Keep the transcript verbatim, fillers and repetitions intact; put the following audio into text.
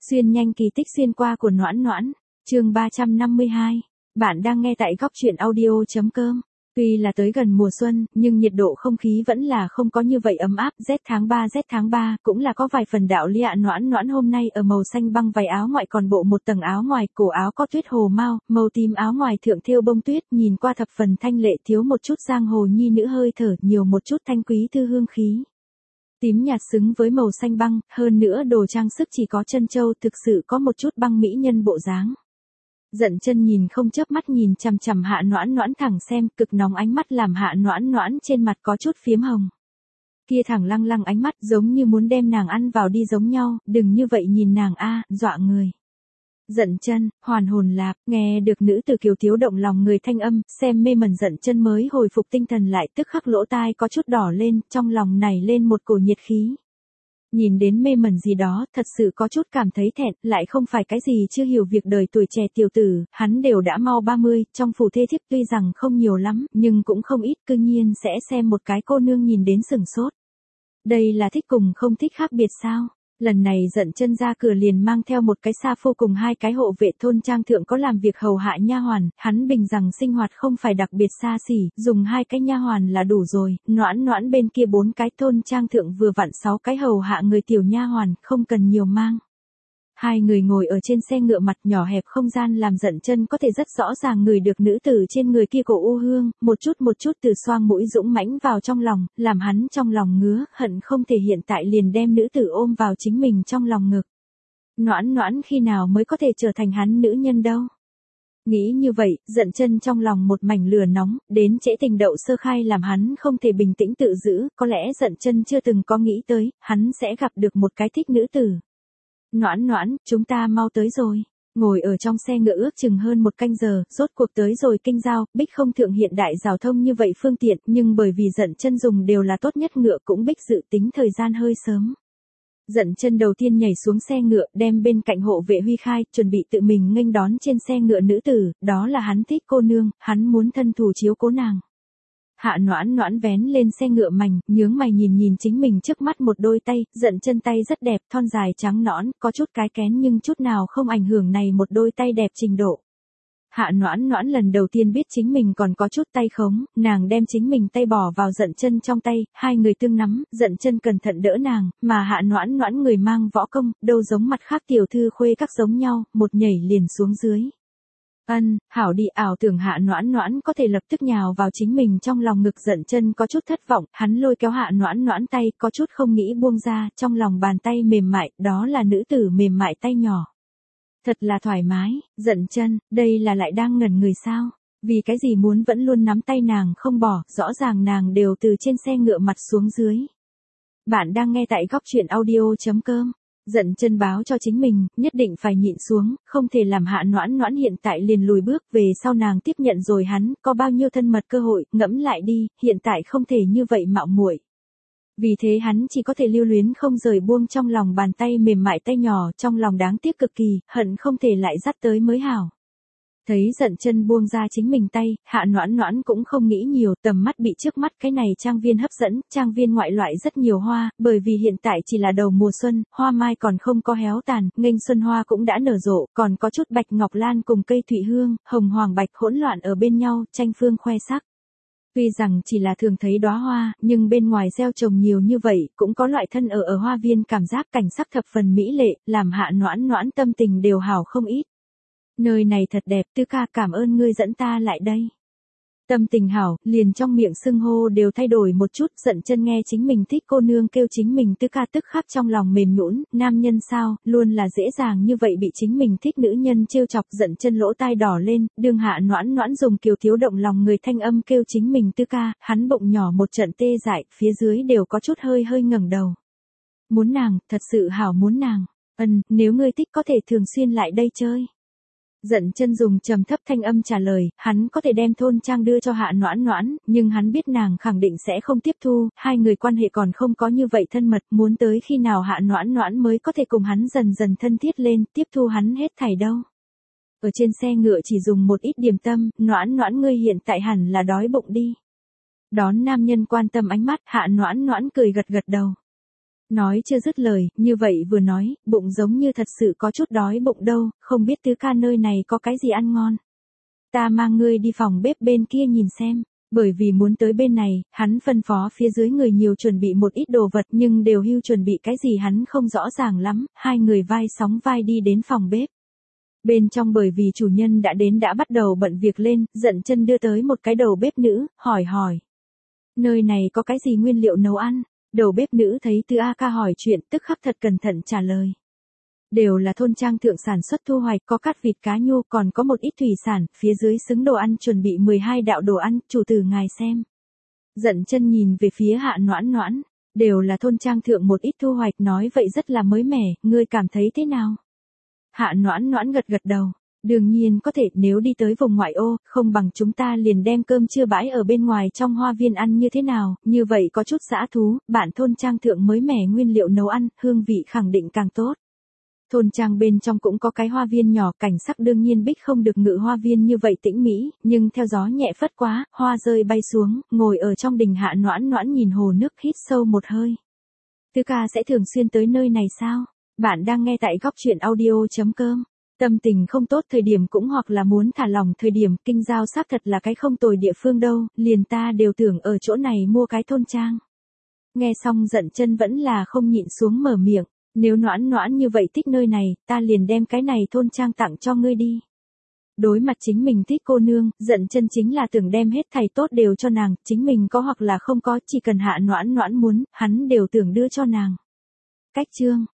Xuyên nhanh kỳ tích xuyên qua của Noãn Noãn, chương ba trăm năm mươi hai. Bạn đang nghe tại góc truyện audio.com. Tuy là tới gần mùa xuân, nhưng nhiệt độ không khí vẫn là không có như vậy ấm áp. Rét tháng ba rét tháng ba cũng là có vài phần đạo lý ạ. Noãn Noãn hôm nay ở màu xanh băng váy áo ngoại còn bộ một tầng áo ngoài, cổ áo có tuyết hồ mao, màu tím áo ngoài thượng thêu bông tuyết, nhìn qua thập phần thanh lệ, thiếu một chút giang hồ nhi nữ hơi thở, nhiều một chút thanh quý thư hương khí. Tím nhạt xứng với màu xanh băng, hơn nữa đồ trang sức chỉ có chân châu, thực sự có một chút băng mỹ nhân bộ dáng. Dận Chân nhìn không chớp mắt nhìn chằm chằm Hạ Noãn Noãn thẳng xem, cực nóng ánh mắt làm Hạ Noãn Noãn trên mặt có chút phiếm hồng. Kia thẳng lăng lăng ánh mắt giống như muốn đem nàng ăn vào đi giống nhau, đừng như vậy nhìn nàng a, dọa người. Dận Chân, hoàn hồn lạc, nghe được nữ tử kiều thiếu động lòng người thanh âm, xem mê mẩn Dận Chân mới hồi phục tinh thần lại, tức khắc lỗ tai có chút đỏ lên, trong lòng nảy lên một cổ nhiệt khí. Nhìn đến mê mẩn gì đó, thật sự có chút cảm thấy thẹn, lại không phải cái gì chưa hiểu việc đời tuổi trẻ tiểu tử, hắn đều đã mau ba mươi, trong phủ thê thiếp tuy rằng không nhiều lắm, nhưng cũng không ít, cư nhiên sẽ xem một cái cô nương nhìn đến sửng sốt. Đây là thích cùng không thích khác biệt sao? Lần này Dận Chân ra cửa liền mang theo một cái sa phu cùng hai cái hộ vệ thôn trang thượng có làm việc hầu hạ nha hoàn, hắn bình rằng sinh hoạt không phải đặc biệt xa xỉ, dùng hai cái nha hoàn là đủ rồi. Noãn Noãn bên kia bốn cái thôn trang thượng vừa vặn sáu cái hầu hạ người tiểu nha hoàn, không cần nhiều mang. Hai người ngồi ở trên xe ngựa, mặt nhỏ hẹp không gian làm Dận Chân có thể rất rõ ràng ngửi được nữ tử trên người kia cổ u hương, một chút một chút từ xoang mũi dũng mãnh vào trong lòng, làm hắn trong lòng ngứa, hận không thể hiện tại liền đem nữ tử ôm vào chính mình trong lòng ngực. Noãn Noãn khi nào mới có thể trở thành hắn nữ nhân đâu? Nghĩ như vậy, Dận Chân trong lòng một mảnh lửa nóng, đến trễ tình đậu sơ khai làm hắn không thể bình tĩnh tự giữ, có lẽ Dận Chân chưa từng có nghĩ tới, hắn sẽ gặp được một cái thích nữ tử. Noãn Noãn, chúng ta mau tới rồi. Ngồi ở trong xe ngựa ước chừng hơn một canh giờ, rốt cuộc tới rồi Kinh Giao, Bích không thượng hiện đại giao thông như vậy phương tiện, nhưng bởi vì Dận Chân dùng đều là tốt nhất ngựa, cũng Bích dự tính thời gian hơi sớm. Dận Chân đầu tiên nhảy xuống xe ngựa, đem bên cạnh hộ vệ Huy khai, chuẩn bị tự mình nghênh đón trên xe ngựa nữ tử, đó là hắn thích cô nương, hắn muốn thân thủ chiếu cố nàng. Hạ Noãn Noãn vén lên xe ngựa mảnh, nhướng mày nhìn nhìn chính mình trước mắt một đôi tay, Dận Chân tay rất đẹp, thon dài trắng nõn, có chút cái kén nhưng chút nào không ảnh hưởng này một đôi tay đẹp trình độ. Hạ Noãn Noãn lần đầu tiên biết chính mình còn có chút tay khống, nàng đem chính mình tay bỏ vào Dận Chân trong tay, hai người tương nắm, Dận Chân cẩn thận đỡ nàng, mà Hạ Noãn Noãn người mang võ công, đâu giống mặt khác tiểu thư khuê các giống nhau, một nhảy liền xuống dưới. Ân, hảo đi, ảo tưởng Hạ Noãn Noãn có thể lập tức nhào vào chính mình trong lòng ngực. Dận Chân có chút thất vọng, hắn lôi kéo Hạ Noãn Noãn tay, có chút không nghĩ buông ra, trong lòng bàn tay mềm mại, đó là nữ tử mềm mại tay nhỏ. Thật là thoải mái. Dận Chân, đây là lại đang ngẩn người sao? Vì cái gì muốn vẫn luôn nắm tay nàng không bỏ, rõ ràng nàng đều từ trên xe ngựa mặt xuống dưới. Bạn đang nghe tại góc truyện audio.com. Dận Chân báo cho chính mình, nhất định phải nhịn xuống, không thể làm Hạ Noãn Noãn hiện tại liền lùi bước, về sau nàng tiếp nhận rồi hắn, có bao nhiêu thân mật cơ hội, ngẫm lại đi, hiện tại không thể như vậy mạo muội. Vì thế hắn chỉ có thể lưu luyến không rời buông trong lòng bàn tay mềm mại tay nhỏ, trong lòng đáng tiếc cực kỳ, hận không thể lại dắt tới mới hảo. Thấy Dận Chân buông ra chính mình tay, Hạ Noãn Noãn cũng không nghĩ nhiều, tầm mắt bị trước mắt cái này trang viên hấp dẫn, trang viên ngoại loại rất nhiều hoa, bởi vì hiện tại chỉ là đầu mùa xuân, hoa mai còn không có héo tàn, nghênh xuân hoa cũng đã nở rộ, còn có chút bạch ngọc lan cùng cây thụy hương, hồng hoàng bạch hỗn loạn ở bên nhau, tranh phương khoe sắc. Tuy rằng chỉ là thường thấy đóa hoa, nhưng bên ngoài gieo trồng nhiều như vậy, cũng có loại thân ở ở hoa viên cảm giác cảnh sắc thập phần mỹ lệ, làm Hạ Noãn Noãn tâm tình đều hảo không ít. Nơi này thật đẹp, Tứ ca cảm ơn ngươi dẫn ta lại đây. Tâm tình hảo, liền trong miệng xưng hô đều thay đổi một chút. Dận Chân nghe chính mình thích cô nương kêu chính mình Tứ ca, tức khắc trong lòng mềm nhũn, nam nhân sao, luôn là dễ dàng như vậy bị chính mình thích nữ nhân trêu chọc. Dận Chân lỗ tai đỏ lên, đương Hạ Noãn Noãn dùng kiều thiếu động lòng người thanh âm kêu chính mình Tứ ca, hắn bụng nhỏ một trận tê dại, phía dưới đều có chút hơi hơi ngẩng đầu. Muốn nàng, thật sự hảo muốn nàng. Ân, nếu ngươi thích có thể thường xuyên lại đây chơi. Dận Chân dùng trầm thấp thanh âm trả lời, hắn có thể đem thôn trang đưa cho Hạ Noãn Noãn, nhưng hắn biết nàng khẳng định sẽ không tiếp thu, hai người quan hệ còn không có như vậy thân mật, muốn tới khi nào Hạ Noãn Noãn mới có thể cùng hắn dần dần thân thiết lên, tiếp thu hắn hết thảy đâu. Ở trên xe ngựa chỉ dùng một ít điểm tâm, Noãn Noãn ngươi hiện tại hẳn là đói bụng đi. Đón nam nhân quan tâm ánh mắt, Hạ Noãn Noãn cười gật gật đầu. Nói chưa dứt lời, như vậy vừa nói, bụng giống như thật sự có chút đói bụng đâu, không biết tứ ca nơi này có cái gì ăn ngon. Ta mang ngươi đi phòng bếp bên kia nhìn xem. Bởi vì muốn tới bên này, hắn phân phó phía dưới người nhiều chuẩn bị một ít đồ vật nhưng đều hưu chuẩn bị cái gì hắn không rõ ràng lắm, hai người vai sóng vai đi đến phòng bếp. Bên trong bởi vì chủ nhân đã đến đã bắt đầu bận việc lên, Dận Chân đưa tới một cái đầu bếp nữ, hỏi hỏi. Nơi này có cái gì nguyên liệu nấu ăn? Đầu bếp nữ thấy Tư A Ca hỏi chuyện tức khắc thật cẩn thận trả lời. Đều là thôn trang thượng sản xuất thu hoạch, có cắt vịt cá nhô, còn có một ít thủy sản, phía dưới xứng đồ ăn chuẩn bị mười hai đạo đồ ăn, chủ tử ngài xem. Dận Chân nhìn về phía Hạ Noãn Noãn, đều là thôn trang thượng một ít thu hoạch, nói vậy rất là mới mẻ, ngươi cảm thấy thế nào? Hạ Noãn Noãn gật gật đầu, đương nhiên có thể, nếu đi tới vùng ngoại ô, không bằng chúng ta liền đem cơm trưa bãi ở bên ngoài trong hoa viên ăn như thế nào, như vậy có chút dã thú, bạn thôn trang thượng mới mẻ nguyên liệu nấu ăn, hương vị khẳng định càng tốt. Thôn trang bên trong cũng có cái hoa viên nhỏ, cảnh sắc đương nhiên bích không được ngự hoa viên như vậy tĩnh mỹ, nhưng theo gió nhẹ phất quá, hoa rơi bay xuống, ngồi ở trong đình Hạ Noãn Noãn nhìn hồ nước hít sâu một hơi. Tư ca sẽ thường xuyên tới nơi này sao? Bạn đang nghe tại góc truyện audio.com. Tâm tình không tốt thời điểm cũng hoặc là muốn thả lỏng thời điểm, Kinh Giao xác thật là cái không tồi địa phương đâu, liền ta đều tưởng ở chỗ này mua cái thôn trang. Nghe xong Dận Chân vẫn là không nhịn xuống mở miệng, nếu Noãn Noãn như vậy thích nơi này, ta liền đem cái này thôn trang tặng cho ngươi đi. Đối mặt chính mình thích cô nương, Dận Chân chính là tưởng đem hết thảy tốt đều cho nàng, chính mình có hoặc là không có, chỉ cần Hạ Noãn Noãn muốn, hắn đều tưởng đưa cho nàng. Cách chương